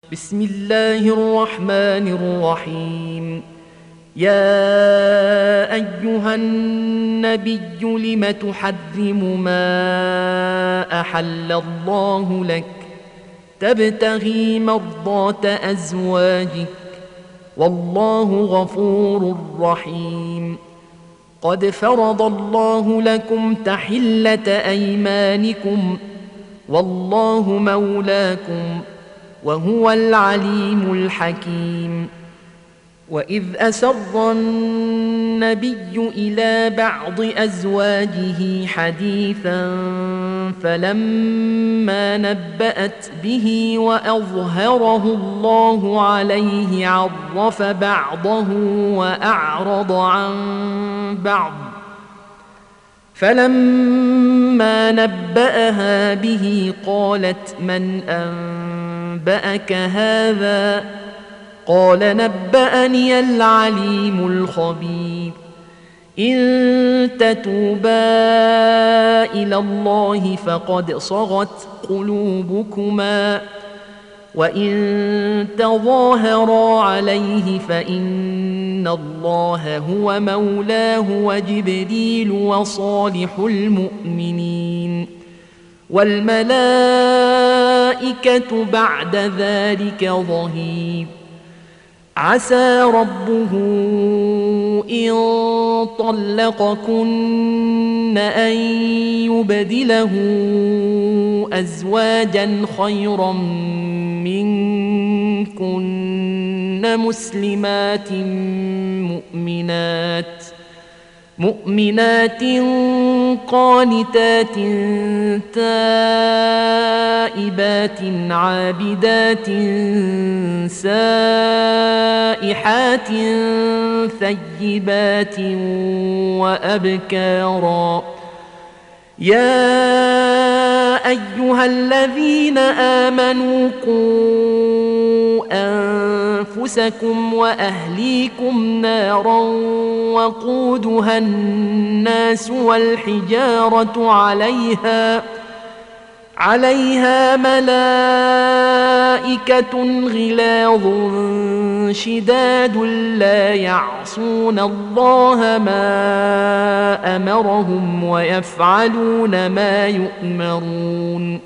بسم الله الرحمن الرحيم. يا أيها النبي لم تحرم ما أحل الله لك تبتغي مرضات أزواجك والله غفور رحيم. قد فرض الله لكم تحلة أيمانكم والله مولاكم وهو العليم الحكيم. وإذ أسر النبي إلى بعض أزواجه حديثا فلما نبأت به وأظهره الله عليه عرف بعضه وأعرض عن بعض، فلما نبأها به قالت من أنبأك هذا؟ قال نبأني العليم الخبير. إن تتوبا إلى الله فقد صغت قلوبكما وإن تظاهرا عليه فإن الله هو مولاه وجبريل وصالح المؤمنين والملائكة بعد ذلك ظهير. عسى ربه إن طلقكن أن يبدله أزواجا خيرا منكن مؤمنات قانتات تائبات عابدات سائحات ثيبات وأبكارا. يا أيها الذين آمنوا قوا أنفسكم وأهليكم نارا وقودها الناس والحجارة عليها ملائكة غلاظ شداد لا يعصون الله ما أمرهم ويفعلون ما يؤمرون.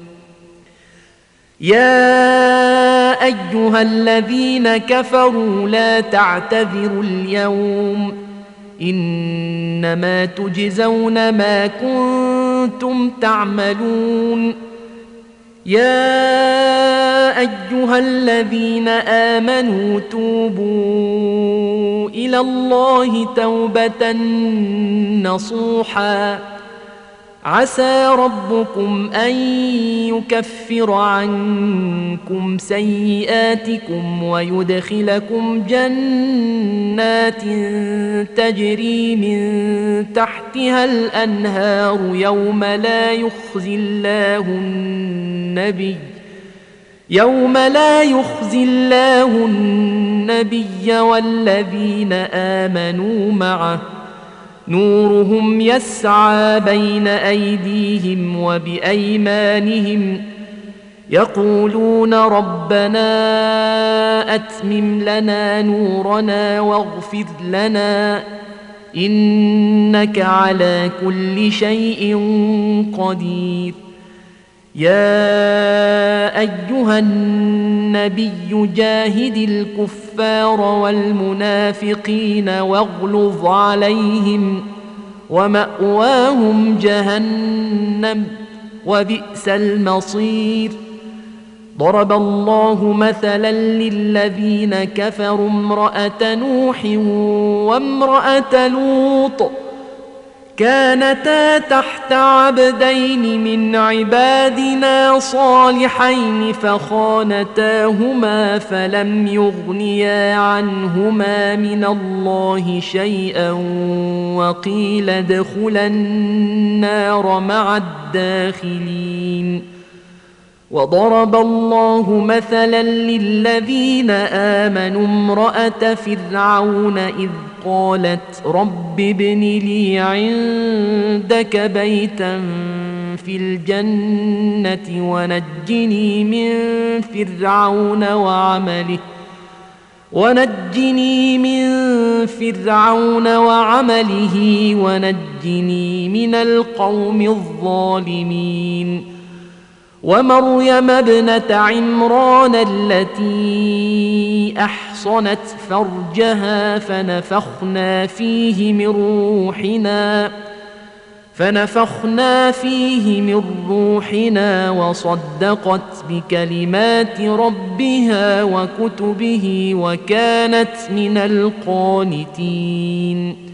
يا أيها الذين كفروا لا تعتذروا اليوم إنما تجزون ما كنتم تعملون. يا أيها الذين آمنوا توبوا إلى الله توبة نصوحا عسى ربكم أن يكفر عنكم سيئاتكم ويدخلكم جنات تجري من تحتها الأنهار يوم لا يخزي الله النبي والذين آمنوا معه نورهم يسعى بين أيديهم وبأيمانهم يقولون ربنا أتمم لنا نورنا واغفر لنا إنك على كل شيء قدير. يا أيها النبي جاهد الكفار والمنافقين واغلظ عليهم ومأواهم جهنم وبئس المصير. ضرب الله مثلا للذين كفروا امرأة نوح وامرأة لوط كانتا تحت عبدين من عبادنا صالحين فخانتاهما فلم يغنيا عنهما من الله شيئا وقيل ادخلا النار مع الداخلين. وضرب الله مثلا للذين آمنوا امرأة فرعون إذ قالت رب ابن لي عندك بيتا في الجنة ونجني من فرعون وعمله ونجني من القوم الظالمين ومريم ابنة عمران التي أحصنت فرجها فنفخنا فيه من روحنا وصدقت بكلمات ربها وكتبه وكانت من القانتين